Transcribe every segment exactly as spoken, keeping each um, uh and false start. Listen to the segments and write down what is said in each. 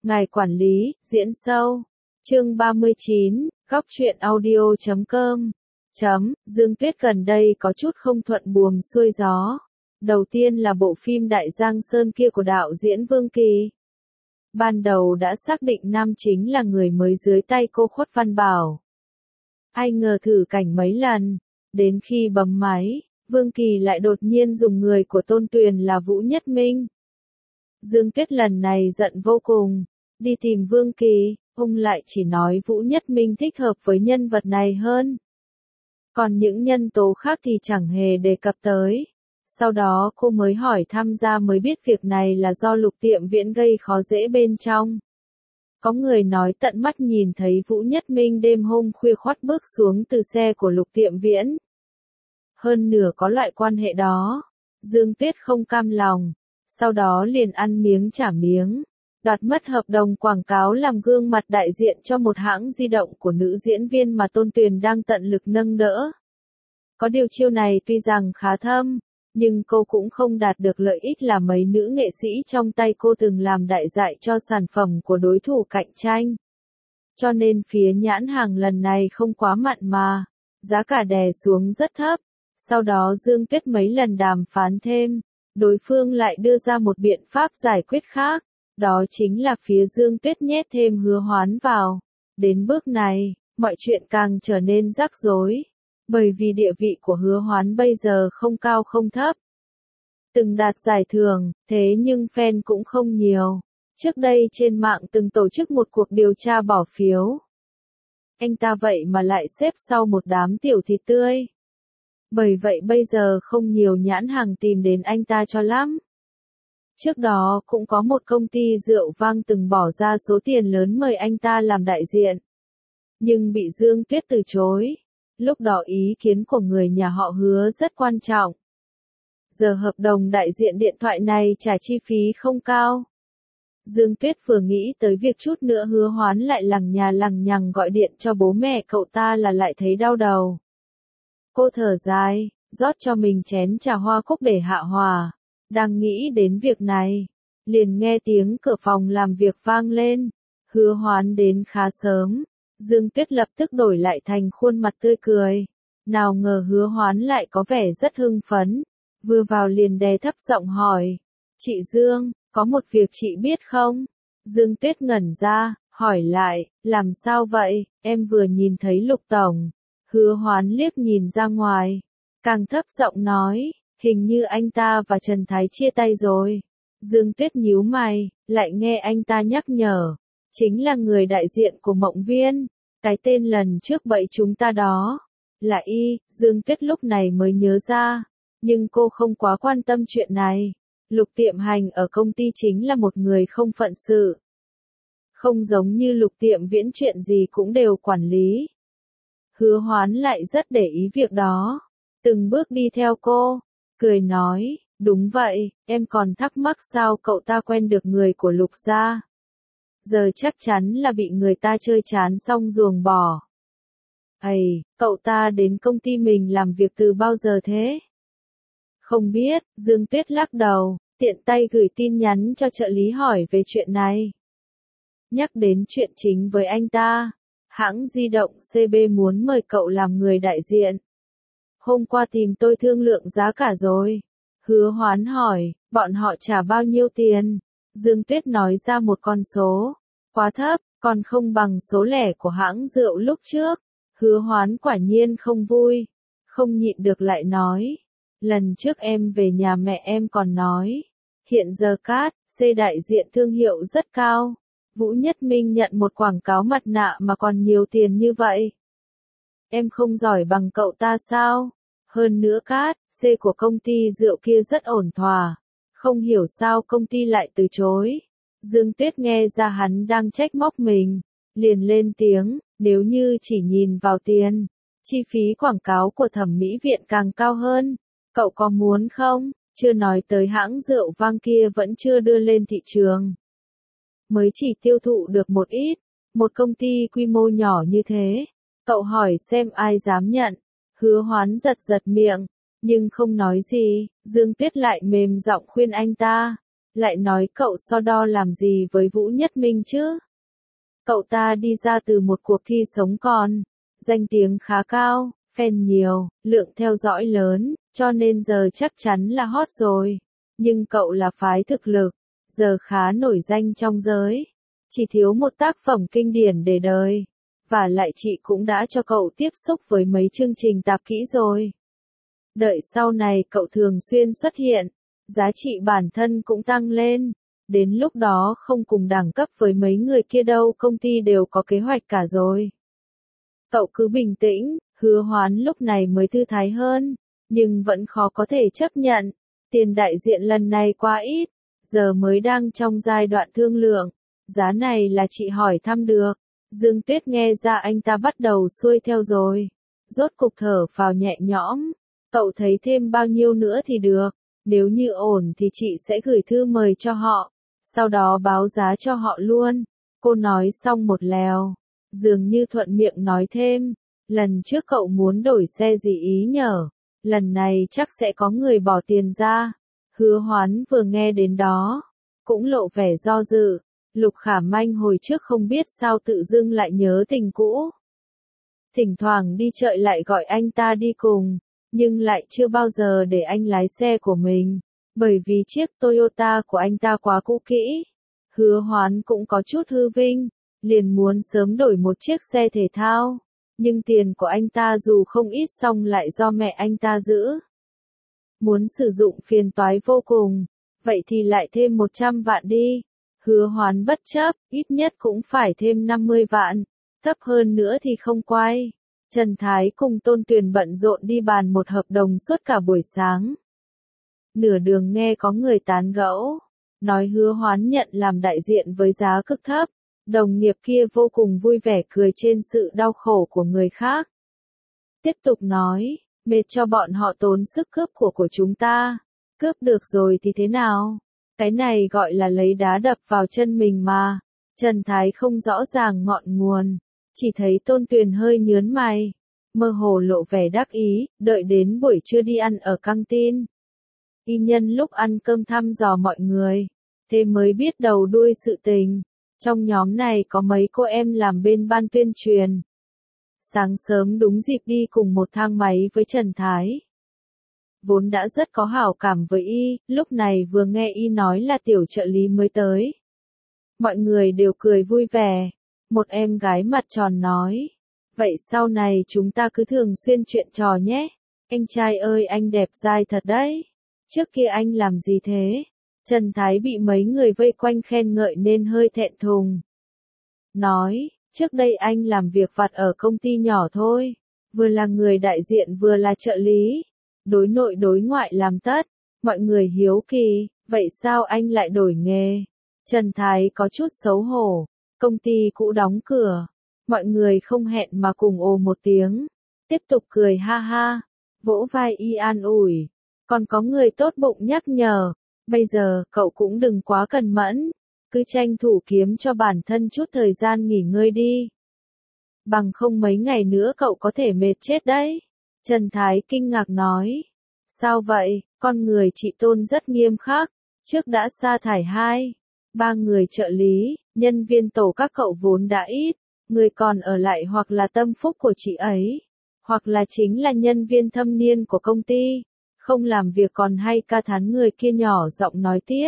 Ngài quản lý, diễn sâu. Chương ba mươi chín, góc truyện audio chấm com. Chấm, Dương Tuyết gần đây có chút không thuận buồm xuôi gió. Đầu tiên là bộ phim Đại Giang Sơn kia của đạo diễn Vương Kỳ. Ban đầu đã xác định nam chính là người mới dưới tay cô Khuất Văn Bảo. Ai ngờ thử cảnh mấy lần, đến khi bấm máy, Vương Kỳ lại đột nhiên dùng người của Tôn Tuyền là Vũ Nhất Minh. Dương Tuyết lần này giận vô cùng, đi tìm Vương Kỳ, ông lại chỉ nói Vũ Nhất Minh thích hợp với nhân vật này hơn. Còn những nhân tố khác thì chẳng hề đề cập tới. Sau đó cô mới hỏi tham gia mới biết việc này là do Lục Tiệm Viễn gây khó dễ bên trong. Có người nói tận mắt nhìn thấy Vũ Nhất Minh đêm hôm khuya khoắt bước xuống từ xe của Lục Tiệm Viễn. Hơn nửa có loại quan hệ đó. Dương Tuyết không cam lòng, sau đó liền ăn miếng trả miếng, đoạt mất hợp đồng quảng cáo làm gương mặt đại diện cho một hãng di động của nữ diễn viên mà Tôn Tuyền đang tận lực nâng đỡ. Có điều chiêu này tuy rằng khá thâm, nhưng cô cũng không đạt được lợi ích là mấy nữ nghệ sĩ trong tay cô từng làm đại dại cho sản phẩm của đối thủ cạnh tranh. Cho nên phía nhãn hàng lần này không quá mặn mà, giá cả đè xuống rất thấp. Sau đó Dương Tuyết mấy lần đàm phán thêm, đối phương lại đưa ra một biện pháp giải quyết khác, đó chính là phía Dương Tuyết nhét thêm Hứa Hoán vào. Đến bước này, mọi chuyện càng trở nên rắc rối, bởi vì địa vị của Hứa Hoán bây giờ không cao không thấp. Từng đạt giải thưởng, thế nhưng fan cũng không nhiều. Trước đây trên mạng từng tổ chức một cuộc điều tra bỏ phiếu. Anh ta vậy mà lại xếp sau một đám tiểu thịt tươi. Bởi vậy bây giờ không nhiều nhãn hàng tìm đến anh ta cho lắm. Trước đó cũng có một công ty rượu vang từng bỏ ra số tiền lớn mời anh ta làm đại diện. Nhưng bị Dương Tuyết từ chối. Lúc đó ý kiến của người nhà họ Hứa rất quan trọng. Giờ hợp đồng đại diện điện thoại này trả chi phí không cao. Dương Tuyết vừa nghĩ tới việc chút nữa Hứa Hoán lại lằng nhà lằng nhằng gọi điện cho bố mẹ cậu ta là lại thấy đau đầu. Cô thở dài, rót cho mình chén trà hoa cúc để hạ hòa. Đang nghĩ đến việc này, liền nghe tiếng cửa phòng làm việc vang lên. Hứa Hoán đến khá sớm. Dương Tuyết lập tức đổi lại thành khuôn mặt tươi cười. Nào ngờ Hứa Hoán lại có vẻ rất hưng phấn. Vừa vào liền đè thấp giọng hỏi. Chị Dương, có một việc chị biết không? Dương Tuyết ngẩn ra, hỏi lại, làm sao vậy? Em vừa nhìn thấy Lục Tổng. Hứa Hoán liếc nhìn ra ngoài, càng thấp giọng nói, hình như anh ta và Trần Thái chia tay rồi. Dương Tuyết nhíu mày, lại nghe anh ta nhắc nhở, chính là người đại diện của Mộng Viên, cái tên lần trước bậy chúng ta đó, là y. Dương Tuyết lúc này mới nhớ ra, nhưng cô không quá quan tâm chuyện này. Lục Tiệm Hành ở công ty chính là một người không phận sự. Không giống như Lục Tiệm Viễn chuyện gì cũng đều quản lý. Hứa Hoán lại rất để ý việc đó, từng bước đi theo cô, cười nói, đúng vậy, em còn thắc mắc sao cậu ta quen được người của Lục gia. Giờ chắc chắn là bị người ta chơi chán xong ruồng bỏ. Ây, cậu ta đến công ty mình làm việc từ bao giờ thế? Không biết, Dương Tuyết lắc đầu, tiện tay gửi tin nhắn cho trợ lý hỏi về chuyện này. Nhắc đến chuyện chính với anh ta. Hãng di động xê bê muốn mời cậu làm người đại diện. Hôm qua tìm tôi thương lượng giá cả rồi. Hứa Hoán hỏi, bọn họ trả bao nhiêu tiền? Dương Tuyết nói ra một con số. Quá thấp, còn không bằng số lẻ của hãng rượu lúc trước. Hứa Hoán quả nhiên không vui. Không nhịn được lại nói. Lần trước em về nhà mẹ em còn nói. Hiện giờ Cát, C đại diện thương hiệu rất cao. Vũ Nhất Minh nhận một quảng cáo mặt nạ mà còn nhiều tiền như vậy. Em không giỏi bằng cậu ta sao? Hơn nữa Cát, C của công ty rượu kia rất ổn thỏa. Không hiểu sao công ty lại từ chối. Dương Tuyết nghe ra hắn đang trách móc mình. Liền lên tiếng, nếu như chỉ nhìn vào tiền, chi phí quảng cáo của thẩm mỹ viện càng cao hơn. Cậu có muốn không? Chưa nói tới hãng rượu vang kia vẫn chưa đưa lên thị trường. Mới chỉ tiêu thụ được một ít, một công ty quy mô nhỏ như thế, cậu hỏi xem ai dám nhận. Hứa Hoán giật giật miệng, nhưng không nói gì. Dương Tuyết lại mềm giọng khuyên anh ta, Lại nói cậu so đo làm gì với Vũ Nhất Minh chứ? Cậu ta đi ra từ một cuộc thi sống còn, danh tiếng khá cao, fan nhiều, lượng theo dõi lớn, cho nên giờ chắc chắn là hot rồi. Nhưng cậu là phái thực lực, giờ khá nổi danh trong giới. Chỉ thiếu một tác phẩm kinh điển để đời. Và lại chị cũng đã cho cậu tiếp xúc với mấy chương trình tạp kỹ rồi. Đợi sau này cậu thường xuyên xuất hiện, giá trị bản thân cũng tăng lên. Đến lúc đó không cùng đẳng cấp với mấy người kia đâu, công ty đều có kế hoạch cả rồi. Cậu cứ bình tĩnh, Hứa Hoán lúc này mới thư thái hơn, nhưng vẫn khó có thể chấp nhận. Tiền đại diện lần này quá ít, giờ mới đang trong giai đoạn thương lượng. Giá này là chị hỏi thăm được. Dương Tuyết nghe ra anh ta bắt đầu xuôi theo rồi. Rốt cục thở phào nhẹ nhõm. Cậu thấy thêm bao nhiêu nữa thì được. Nếu như ổn thì chị sẽ gửi thư mời cho họ. Sau đó báo giá cho họ luôn. Cô nói xong một lèo. Dường như thuận miệng nói thêm. Lần trước cậu muốn đổi xe gì ý nhở? Lần này chắc sẽ có người bỏ tiền ra. Hứa Hoán vừa nghe đến đó. Cũng lộ vẻ do dự. Lục Khả Manh hồi trước không biết sao tự dưng lại nhớ tình cũ. Thỉnh thoảng đi chợ lại gọi anh ta đi cùng, nhưng lại chưa bao giờ để anh lái xe của mình, bởi vì chiếc Toyota của anh ta quá cũ kỹ. Hứa Hoán cũng có chút hư vinh, liền muốn sớm đổi một chiếc xe thể thao, nhưng tiền của anh ta dù không ít xong lại do mẹ anh ta giữ. Muốn sử dụng phiền toái vô cùng, vậy thì lại thêm một trăm vạn đi. Hứa Hoán bất chấp, ít nhất cũng phải thêm năm mươi vạn, thấp hơn nữa thì không quay. Trần Thái cùng Tôn Tuyền bận rộn đi bàn một hợp đồng suốt cả buổi sáng. Nửa đường nghe có người tán gẫu, nói Hứa Hoán nhận làm đại diện với giá cực thấp, đồng nghiệp kia vô cùng vui vẻ cười trên sự đau khổ của người khác. Tiếp tục nói, mệt cho bọn họ tốn sức cướp của của chúng ta, cướp được rồi thì thế nào? Cái này gọi là lấy đá đập vào chân mình mà. Trần Thái không rõ ràng ngọn nguồn, chỉ thấy Tôn Tuyền hơi nhớn mày, mơ hồ lộ vẻ đắc ý, đợi đến buổi trưa đi ăn ở căng tin. Y nhân lúc ăn cơm thăm dò mọi người, thế mới biết đầu đuôi sự tình. Trong nhóm này có mấy cô em làm bên ban tuyên truyền. Sáng sớm đúng dịp đi cùng một thang máy với Trần Thái. Vốn đã rất có hảo cảm với y, lúc này vừa nghe y nói là tiểu trợ lý mới tới. Mọi người đều cười vui vẻ. Một em gái mặt tròn nói. Vậy sau này chúng ta cứ thường xuyên chuyện trò nhé. Anh trai ơi anh đẹp dai thật đấy. Trước kia anh làm gì thế? Trần Thái bị mấy người vây quanh khen ngợi nên hơi thẹn thùng. Nói, trước đây anh làm việc vặt ở công ty nhỏ thôi. Vừa là người đại diện vừa là trợ lý. Đối nội đối ngoại làm tất, mọi người hiếu kỳ, vậy sao anh lại đổi nghề? Trần Thái có chút xấu hổ, công ty cũ đóng cửa, mọi người không hẹn mà cùng ồ một tiếng, tiếp tục cười ha ha, vỗ vai y an ủi, còn có người tốt bụng nhắc nhở, bây giờ cậu cũng đừng quá cần mẫn, cứ tranh thủ kiếm cho bản thân chút thời gian nghỉ ngơi đi. Bằng không mấy ngày nữa cậu có thể mệt chết đấy. Trần Thái kinh ngạc nói. Sao vậy, con người chị Tôn rất nghiêm khắc, trước đã sa thải hai, ba người trợ lý, nhân viên tổ các cậu vốn đã ít, người còn ở lại hoặc là tâm phúc của chị ấy, hoặc là chính là nhân viên thâm niên của công ty, không làm việc còn hay ca thán người kia nhỏ giọng nói tiếp.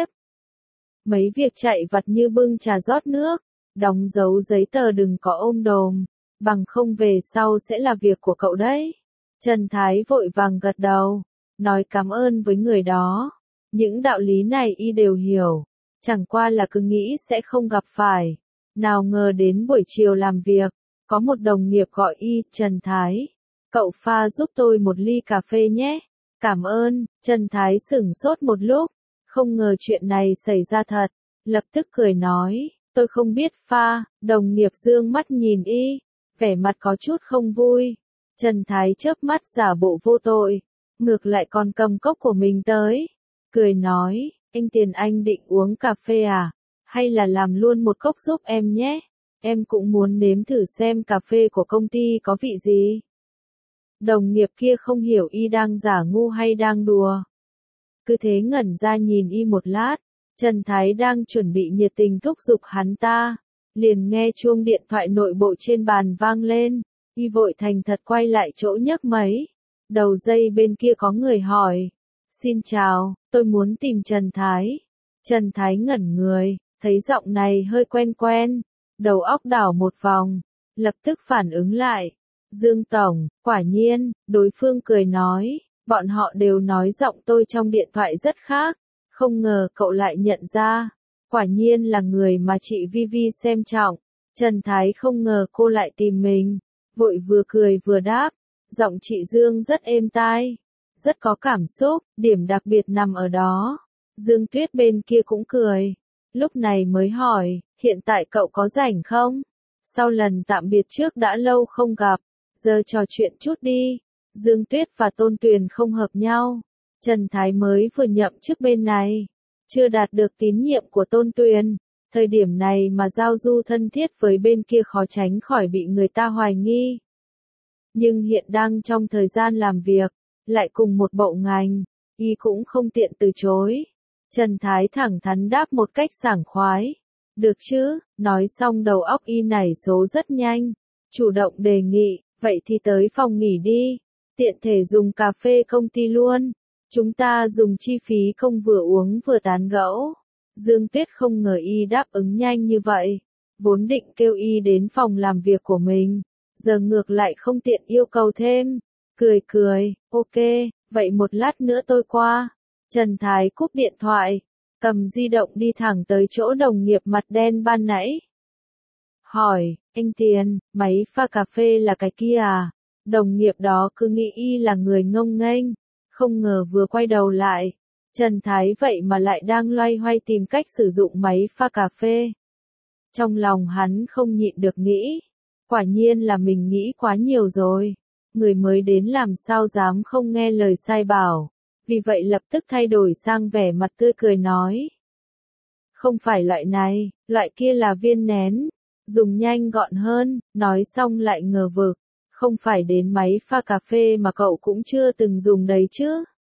Mấy việc chạy vặt như bưng trà rót nước, đóng dấu giấy tờ đừng có ôm đồm, bằng không về sau sẽ là việc của cậu đấy. Trần Thái vội vàng gật đầu, nói cảm ơn với người đó. Những đạo lý này y đều hiểu, chẳng qua là cứ nghĩ sẽ không gặp phải. Nào ngờ đến buổi chiều làm việc, có một đồng nghiệp gọi y, Trần Thái. Cậu pha giúp tôi một ly cà phê nhé. Cảm ơn, Trần Thái sửng sốt một lúc, không ngờ chuyện này xảy ra thật. Lập tức cười nói, tôi không biết pha, đồng nghiệp dương mắt nhìn y, vẻ mặt có chút không vui. Trần Thái chớp mắt giả bộ vô tội, ngược lại còn cầm cốc của mình tới, cười nói, anh Tiền anh định uống cà phê à, hay là làm luôn một cốc giúp em nhé, em cũng muốn nếm thử xem cà phê của công ty có vị gì. Đồng nghiệp kia không hiểu y đang giả ngu hay đang đùa, cứ thế ngẩn ra nhìn y một lát, Trần Thái đang chuẩn bị nhiệt tình thúc giục hắn ta, liền nghe chuông điện thoại nội bộ trên bàn vang lên, y vội thành thật quay lại chỗ nhấc máy. Đầu dây bên kia có người hỏi, xin chào, tôi muốn tìm Trần Thái. Trần Thái ngẩn người, thấy giọng này hơi quen quen, đầu óc đảo một vòng, lập tức phản ứng lại. Dương Tổng, quả nhiên, đối phương cười nói, bọn họ đều nói giọng tôi trong điện thoại rất khác, không ngờ cậu lại nhận ra, quả nhiên là người mà chị Vi Vi xem trọng. Trần Thái không ngờ cô lại tìm mình, vội vừa cười vừa đáp, giọng chị Dương rất êm tai, rất có cảm xúc, điểm đặc biệt nằm ở đó. Dương Tuyết bên kia cũng cười, lúc này mới hỏi, hiện tại cậu có rảnh không? Sau lần tạm biệt trước đã lâu không gặp, giờ trò chuyện chút đi. Dương Tuyết và Tôn Tuyền không hợp nhau. Trần Thái mới vừa nhậm chức bên này, chưa đạt được tín nhiệm của Tôn Tuyền. Thời điểm này mà giao du thân thiết với bên kia khó tránh khỏi bị người ta hoài nghi. Nhưng hiện đang trong thời gian làm việc, lại cùng một bộ ngành, y cũng không tiện từ chối. Trần Thái thẳng thắn đáp một cách sảng khoái. Được chứ, nói xong đầu óc y nảy số rất nhanh, chủ động đề nghị, vậy thì tới phòng nghỉ đi, tiện thể dùng cà phê công ty luôn, chúng ta dùng chi phí công vừa uống vừa tán gẫu. Dương Tuyết không ngờ y đáp ứng nhanh như vậy, vốn định kêu y đến phòng làm việc của mình, giờ ngược lại không tiện yêu cầu thêm, cười cười, ok, vậy một lát nữa tôi qua. Trần Thái cúp điện thoại, cầm di động đi thẳng tới chỗ đồng nghiệp mặt đen ban nãy. Hỏi, anh Tiền, máy pha cà phê là cái kia à? Đồng nghiệp đó cứ nghĩ y là người ngông nghênh, không ngờ vừa quay đầu lại, Trần Thái vậy mà lại đang loay hoay tìm cách sử dụng máy pha cà phê. Trong lòng hắn không nhịn được nghĩ, quả nhiên là mình nghĩ quá nhiều rồi, người mới đến làm sao dám không nghe lời sai bảo, vì vậy lập tức thay đổi sang vẻ mặt tươi cười nói. Không phải loại này, loại kia là viên nén, dùng nhanh gọn hơn, nói xong lại ngờ vực, không phải đến máy pha cà phê mà cậu cũng chưa từng dùng đấy chứ.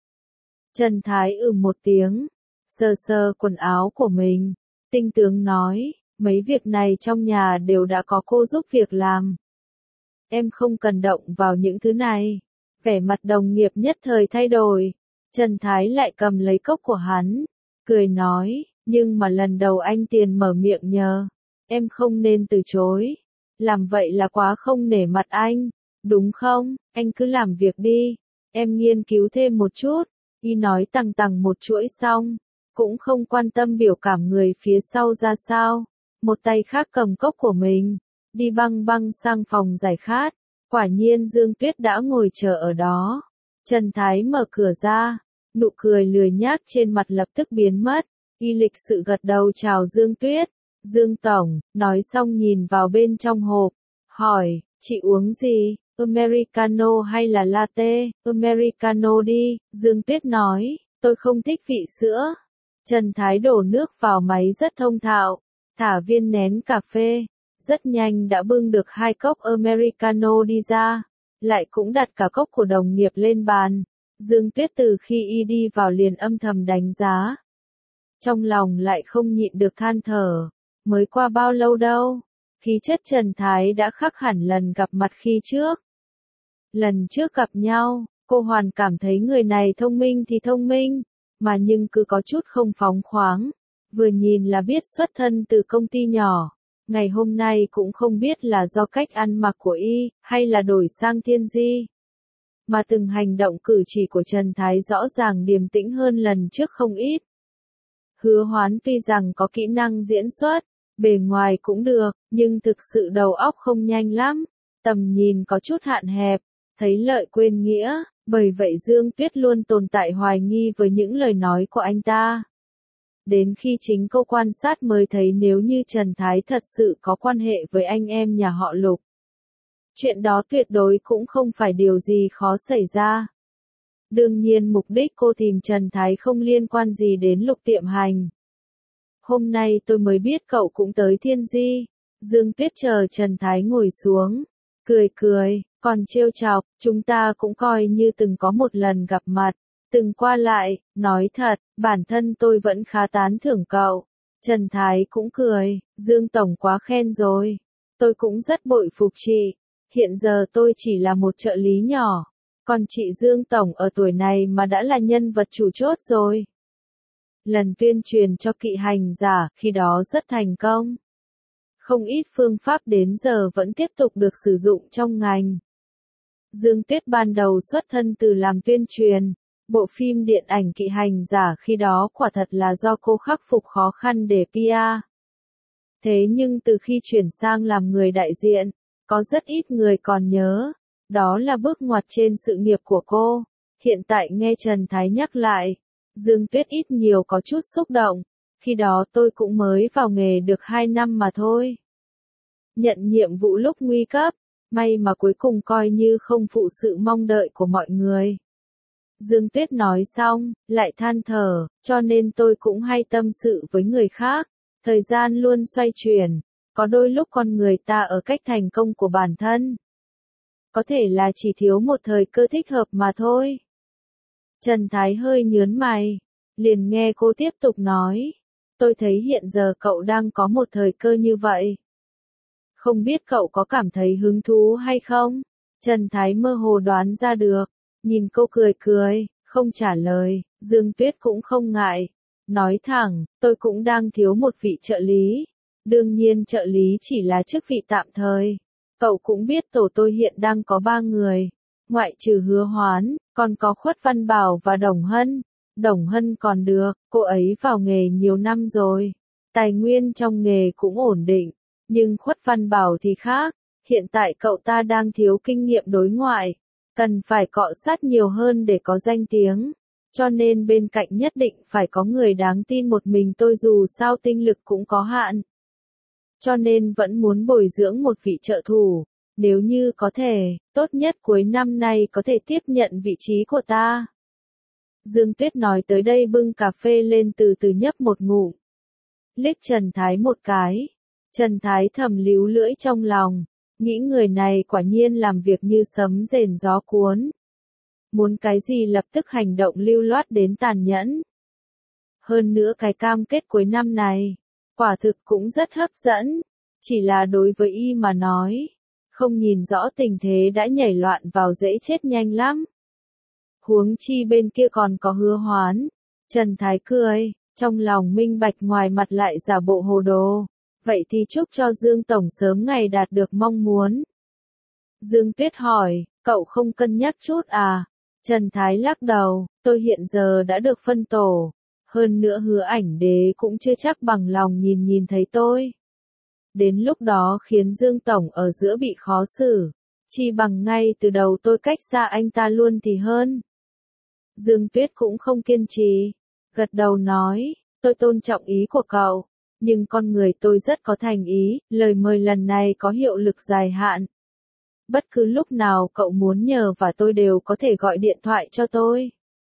Trần Thái ừ một tiếng, sờ sờ quần áo của mình, tinh tướng nói, mấy việc này trong nhà đều đã có cô giúp việc làm. Em không cần động vào những thứ này. Vẻ mặt đồng nghiệp nhất thời thay đổi, Trần Thái lại cầm lấy cốc của hắn, cười nói, nhưng mà lần đầu anh Tiền mở miệng nhờ, em không nên từ chối. Làm vậy là quá không nể mặt anh, đúng không? Anh cứ làm việc đi, em nghiên cứu thêm một chút. Y nói tằng tằng một chuỗi xong, cũng không quan tâm biểu cảm người phía sau ra sao, một tay khác cầm cốc của mình, đi băng băng sang phòng giải khát. Quả nhiên Dương Tuyết đã ngồi chờ ở đó. Trần Thái mở cửa ra, nụ cười lười nhác trên mặt lập tức biến mất, y lịch sự gật đầu chào Dương Tuyết. Dương Tổng, nói xong nhìn vào bên trong hộp, hỏi, chị uống gì? Americano hay là latte? Americano đi, Dương Tuyết nói, tôi không thích vị sữa. Trần Thái đổ nước vào máy rất thông thạo, thả viên nén cà phê, rất nhanh đã bưng được hai cốc Americano đi ra, lại cũng đặt cả cốc của đồng nghiệp lên bàn. Dương Tuyết từ khi y đi vào liền âm thầm đánh giá. Trong lòng lại không nhịn được than thở, mới qua bao lâu đâu, khí chất Trần Thái đã khác hẳn lần gặp mặt khi trước. Lần trước gặp nhau, cô hoàn cảm thấy người này thông minh thì thông minh, mà nhưng cứ có chút không phóng khoáng, vừa nhìn là biết xuất thân từ công ty nhỏ. Ngày hôm nay cũng không biết là do cách ăn mặc của y, hay là đổi sang thiên di. Mà từng hành động cử chỉ của Trần Thái rõ ràng điềm tĩnh hơn lần trước không ít. Hứa Hoán tuy rằng có kỹ năng diễn xuất, bề ngoài cũng được, nhưng thực sự đầu óc không nhanh lắm, tầm nhìn có chút hạn hẹp, thấy lợi quên nghĩa, bởi vậy Dương Tuyết luôn tồn tại hoài nghi với những lời nói của anh ta. Đến khi chính cô quan sát mới thấy nếu như Trần Thái thật sự có quan hệ với anh em nhà họ Lục, chuyện đó tuyệt đối cũng không phải điều gì khó xảy ra. Đương nhiên mục đích cô tìm Trần Thái không liên quan gì đến Lục Tiệm Hành. Hôm nay tôi mới biết cậu cũng tới Thiên Di. Dương Tuyết chờ Trần Thái ngồi xuống, cười cười, còn trêu chọc, chúng ta cũng coi như từng có một lần gặp mặt, từng qua lại, nói thật, bản thân tôi vẫn khá tán thưởng cậu. Trần Thái cũng cười, Dương Tổng quá khen rồi. Tôi cũng rất bội phục chị. Hiện giờ tôi chỉ là một trợ lý nhỏ. Còn chị Dương Tổng ở tuổi này mà đã là nhân vật chủ chốt rồi. Lần tuyên truyền cho kỵ hành giả khi đó rất thành công. Không ít phương pháp đến giờ vẫn tiếp tục được sử dụng trong ngành. Dương Tuyết ban đầu xuất thân từ làm tuyên truyền. Bộ phim điện ảnh kỵ hành giả khi đó quả thật là do cô khắc phục khó khăn để pê e. Thế nhưng từ khi chuyển sang làm người đại diện, có rất ít người còn nhớ. Đó là bước ngoặt trên sự nghiệp của cô. Hiện tại nghe Trần Thái nhắc lại, Dương Tuyết ít nhiều có chút xúc động. Khi đó tôi cũng mới vào nghề được hai năm mà thôi. Nhận nhiệm vụ lúc nguy cấp, may mà cuối cùng coi như không phụ sự mong đợi của mọi người. Dương Tuyết nói xong, lại than thở, cho nên tôi cũng hay tâm sự với người khác. Thời gian luôn xoay chuyển, có đôi lúc con người ta ở cách thành công của bản thân. Có thể là chỉ thiếu một thời cơ thích hợp mà thôi. Trần Thái hơi nhớn mày, liền nghe cô tiếp tục nói. Tôi thấy hiện giờ cậu đang có một thời cơ như vậy. Không biết cậu có cảm thấy hứng thú hay không? Trần Thái mơ hồ đoán ra được, nhìn cô cười cười, không trả lời, Dương Tuyết cũng không ngại. Nói thẳng, tôi cũng đang thiếu một vị trợ lý. Đương nhiên trợ lý chỉ là chức vị tạm thời. Cậu cũng biết tổ tôi hiện đang có ba người. Ngoại trừ Hứa Hoán, còn có Khuất Văn Bảo và Đồng Hân. Đồng Hân còn được, cô ấy vào nghề nhiều năm rồi. Tài nguyên trong nghề cũng ổn định. Nhưng Khuất Văn Bảo thì khác. Hiện tại cậu ta đang thiếu kinh nghiệm đối ngoại. Cần phải cọ sát nhiều hơn để có danh tiếng. Cho nên bên cạnh nhất định phải có người đáng tin một mình tôi dù sao tinh lực cũng có hạn. Cho nên vẫn muốn bồi dưỡng một vị trợ thủ. Nếu như có thể, tốt nhất cuối năm nay có thể tiếp nhận vị trí của ta. Dương Tuyết nói tới đây bưng cà phê lên từ từ nhấp một ngụm. Liếc Trần Thái một cái. Trần Thái thầm líu lưỡi trong lòng. Nghĩ người này quả nhiên làm việc như sấm rền gió cuốn. Muốn cái gì lập tức hành động lưu loát đến tàn nhẫn. Hơn nữa cái cam kết cuối năm này, quả thực cũng rất hấp dẫn. Chỉ là đối với y mà nói, không nhìn rõ tình thế đã nhảy loạn vào dễ chết nhanh lắm. Huống chi bên kia còn có Hứa Hoán. Trần Thái cười, trong lòng minh bạch ngoài mặt lại giả bộ hồ đồ. Vậy thì chúc cho Dương Tổng sớm ngày đạt được mong muốn. Dương Tuyết hỏi, cậu không cân nhắc chút à? Trần Thái lắc đầu, tôi hiện giờ đã được phân tổ. Hơn nữa Hứa Ảnh Đế cũng chưa chắc bằng lòng nhìn nhìn thấy tôi. Đến lúc đó khiến Dương Tổng ở giữa bị khó xử. Chi bằng ngay từ đầu tôi cách xa anh ta luôn thì hơn. Dương Tuyết cũng không kiên trì. Gật đầu nói, tôi tôn trọng ý của cậu. Nhưng con người tôi rất có thành ý, lời mời lần này có hiệu lực dài hạn. Bất cứ lúc nào cậu muốn nhờ và tôi đều có thể gọi điện thoại cho tôi.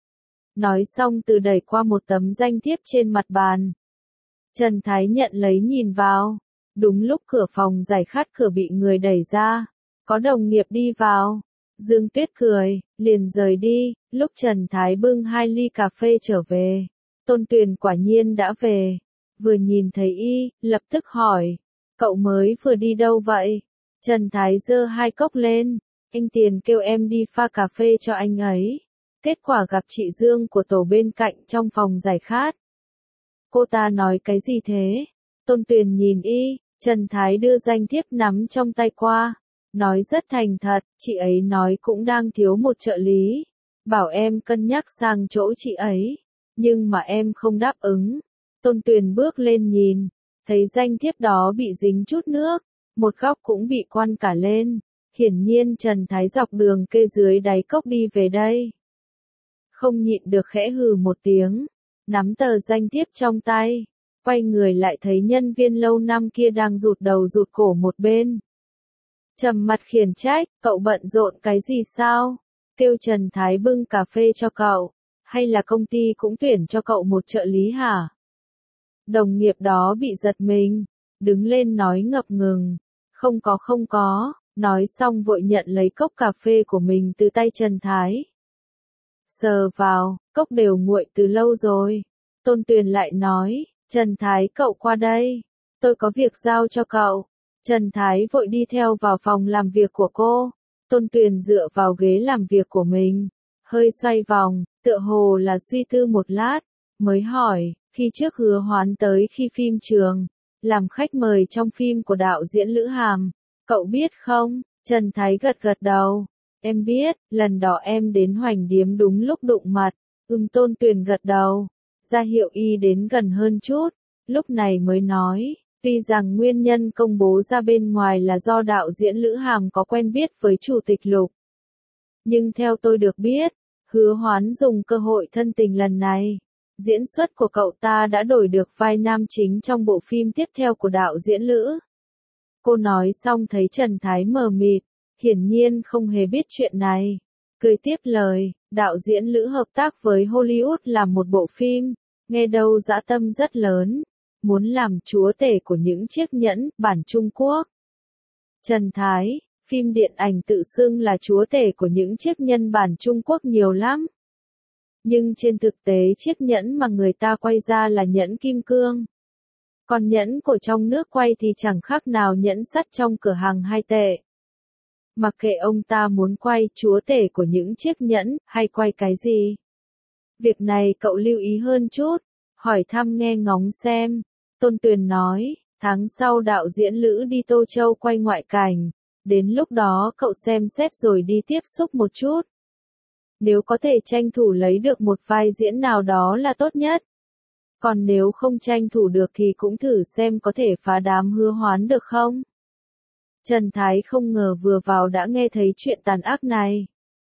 Nói xong từ đẩy qua một tấm danh thiếp trên mặt bàn. Trần Thái nhận lấy nhìn vào. Đúng lúc cửa phòng giải khát cửa bị người đẩy ra. Có đồng nghiệp đi vào. Dương Tuyết cười, liền rời đi. Lúc Trần Thái bưng hai ly cà phê trở về. Tôn Tuyền quả nhiên đã về. Vừa nhìn thấy y, lập tức hỏi. Cậu mới vừa đi đâu vậy? Trần Thái giơ hai cốc lên. Anh Tiền kêu em đi pha cà phê cho anh ấy. Kết quả gặp chị Dương của tổ bên cạnh trong phòng giải khát. Cô ta nói cái gì thế? Tôn Tuyền nhìn y, Trần Thái đưa danh thiếp nắm trong tay qua. Nói rất thành thật, chị ấy nói cũng đang thiếu một trợ lý. Bảo em cân nhắc sang chỗ chị ấy. Nhưng mà em không đáp ứng. Tôn Tuyền bước lên nhìn. Thấy danh thiếp đó bị dính chút nước. Một góc cũng bị quăn cả lên. Hiển nhiên Trần Thái dọc đường kê dưới đáy cốc đi về đây. Không nhịn được khẽ hừ một tiếng. Nắm tờ danh thiếp trong tay. Quay người lại thấy nhân viên lâu năm kia đang rụt đầu rụt cổ một bên. Trầm mặt khiển trách, cậu bận rộn cái gì sao? Kêu Trần Thái bưng cà phê cho cậu. Hay là công ty cũng tuyển cho cậu một trợ lý hả? Đồng nghiệp đó bị giật mình. Đứng lên nói ngập ngừng. Không có không có. Nói xong vội nhận lấy cốc cà phê của mình từ tay Trần Thái. Sờ vào, cốc đều nguội từ lâu rồi. Tôn Tuyền lại nói, Trần Thái cậu qua đây. Tôi có việc giao cho cậu. Trần Thái vội đi theo vào phòng làm việc của cô. Tôn Tuyền dựa vào ghế làm việc của mình. Hơi xoay vòng, tựa hồ là suy tư một lát. Mới hỏi, khi trước Hứa Hoán tới khi phim trường. Làm khách mời trong phim của đạo diễn Lữ Hàm. Cậu biết không? Trần Thái gật gật đầu. Em biết, lần đó em đến Hoành Điếm đúng lúc đụng mặt. Ừm Tôn Tuyền gật đầu. Ra hiệu y đến gần hơn chút. Lúc này mới nói, tuy rằng nguyên nhân công bố ra bên ngoài là do đạo diễn Lữ Hàm có quen biết với Chủ tịch Lục. Nhưng theo tôi được biết, Hứa Hoán dùng cơ hội thân tình lần này. Diễn xuất của cậu ta đã đổi được vai nam chính trong bộ phim tiếp theo của đạo diễn Lữ. Cô nói xong thấy Trần Thái mờ mịt, hiển nhiên không hề biết chuyện này. Cười tiếp lời, đạo diễn Lữ hợp tác với Hollywood làm một bộ phim, nghe đâu dã tâm rất lớn, muốn làm chúa tể của những chiếc nhẫn bản Trung Quốc. Trần Thái, phim điện ảnh tự xưng là chúa tể của những chiếc nhẫn bản Trung Quốc nhiều lắm. Nhưng trên thực tế chiếc nhẫn mà người ta quay ra là nhẫn kim cương. Còn nhẫn của trong nước quay thì chẳng khác nào nhẫn sắt trong cửa hàng hai tệ. Mặc kệ ông ta muốn quay chúa tể của những chiếc nhẫn, hay quay cái gì. Việc này cậu lưu ý hơn chút, hỏi thăm nghe ngóng xem. Tôn Tuyền nói, tháng sau đạo diễn Lữ đi Tô Châu quay ngoại cảnh. Đến lúc đó cậu xem xét rồi đi tiếp xúc một chút. Nếu có thể tranh thủ lấy được một vai diễn nào đó là tốt nhất. Còn nếu không tranh thủ được thì cũng thử xem có thể phá đám Hứa Hoán được không? Trần Thái không ngờ vừa vào đã nghe thấy chuyện tàn ác này.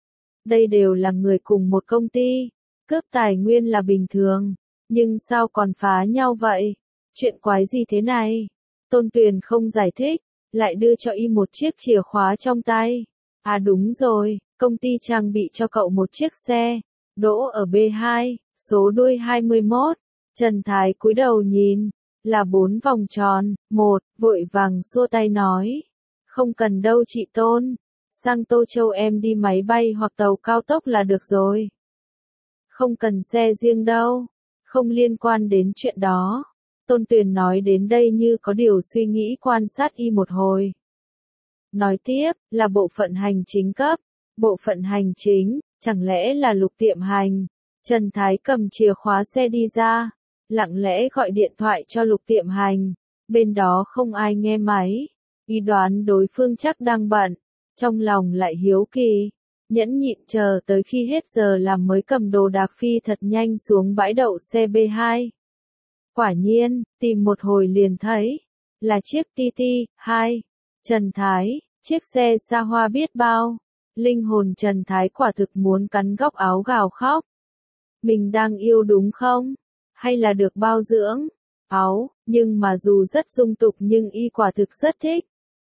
Đây đều là người cùng một công ty, cướp tài nguyên là bình thường, nhưng sao còn phá nhau vậy? Chuyện quái gì thế này? Tôn Tuyền không giải thích, lại đưa cho y một chiếc chìa khóa trong tay. À đúng rồi, công ty trang bị cho cậu một chiếc xe, đỗ ở B hai, số đuôi hai mươi mốt. Trần Thái cúi đầu nhìn, là bốn vòng tròn, một, vội vàng xua tay nói. Không cần đâu chị Tôn, sang Tô Châu em đi máy bay hoặc tàu cao tốc là được rồi. Không cần xe riêng đâu, không liên quan đến chuyện đó. Tôn Tuyền nói đến đây như có điều suy nghĩ quan sát y một hồi. Nói tiếp, là bộ phận hành chính cấp, bộ phận hành chính, chẳng lẽ là Lục Tiệm Hành. Trần Thái cầm chìa khóa xe đi ra, lặng lẽ gọi điện thoại cho Lục Tiệm Hành, bên đó không ai nghe máy. Y đoán đối phương chắc đang bận, trong lòng lại hiếu kỳ, nhẫn nhịn chờ tới khi hết giờ làm mới cầm đồ đạc phi thật nhanh xuống bãi đậu xe B hai. Quả nhiên, tìm một hồi liền thấy, là chiếc T T hai. Trần Thái, chiếc xe xa hoa biết bao. Linh hồn Trần Thái quả thực muốn cắn góc áo gào khóc. Mình đang yêu đúng không? Hay là được bao dưỡng? Áo, nhưng mà dù rất dung tục nhưng y quả thực rất thích.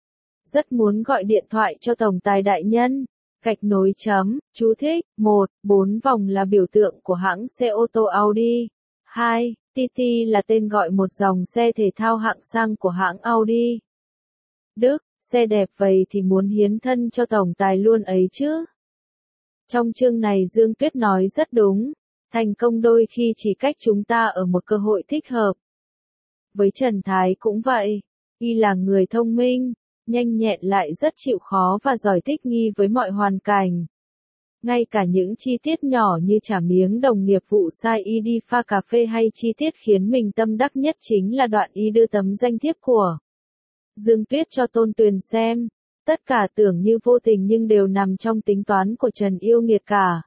Rất muốn gọi điện thoại cho tổng tài đại nhân. Gạch nối chấm, chú thích, một, bốn vòng là biểu tượng của hãng xe ô tô Audi. hai, T T là tên gọi một dòng xe thể thao hạng sang của hãng Audi. Đức, xe đẹp vậy thì muốn hiến thân cho tổng tài luôn ấy chứ. Trong chương này Dương Tuyết nói rất đúng, thành công đôi khi chỉ cách chúng ta ở một cơ hội thích hợp. Với Trần Thái cũng vậy, y là người thông minh, nhanh nhẹn lại rất chịu khó và giỏi thích nghi với mọi hoàn cảnh. Ngay cả những chi tiết nhỏ như trả miếng đồng nghiệp vụ sai y đi pha cà phê hay chi tiết khiến mình tâm đắc nhất chính là đoạn y đưa tấm danh thiếp của Dương Tuyết cho Tôn Tuyền xem. Tất cả tưởng như vô tình nhưng đều nằm trong tính toán của Trần Yêu Nghiệt cả.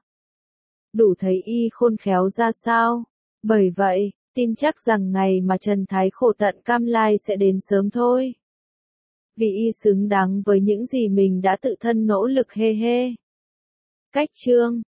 Đủ thấy y khôn khéo ra sao. Bởi vậy, tin chắc rằng ngày mà Trần Thái khổ tận cam lai sẽ đến sớm thôi. Vì y xứng đáng với những gì mình đã tự thân nỗ lực hê hê. Cách chương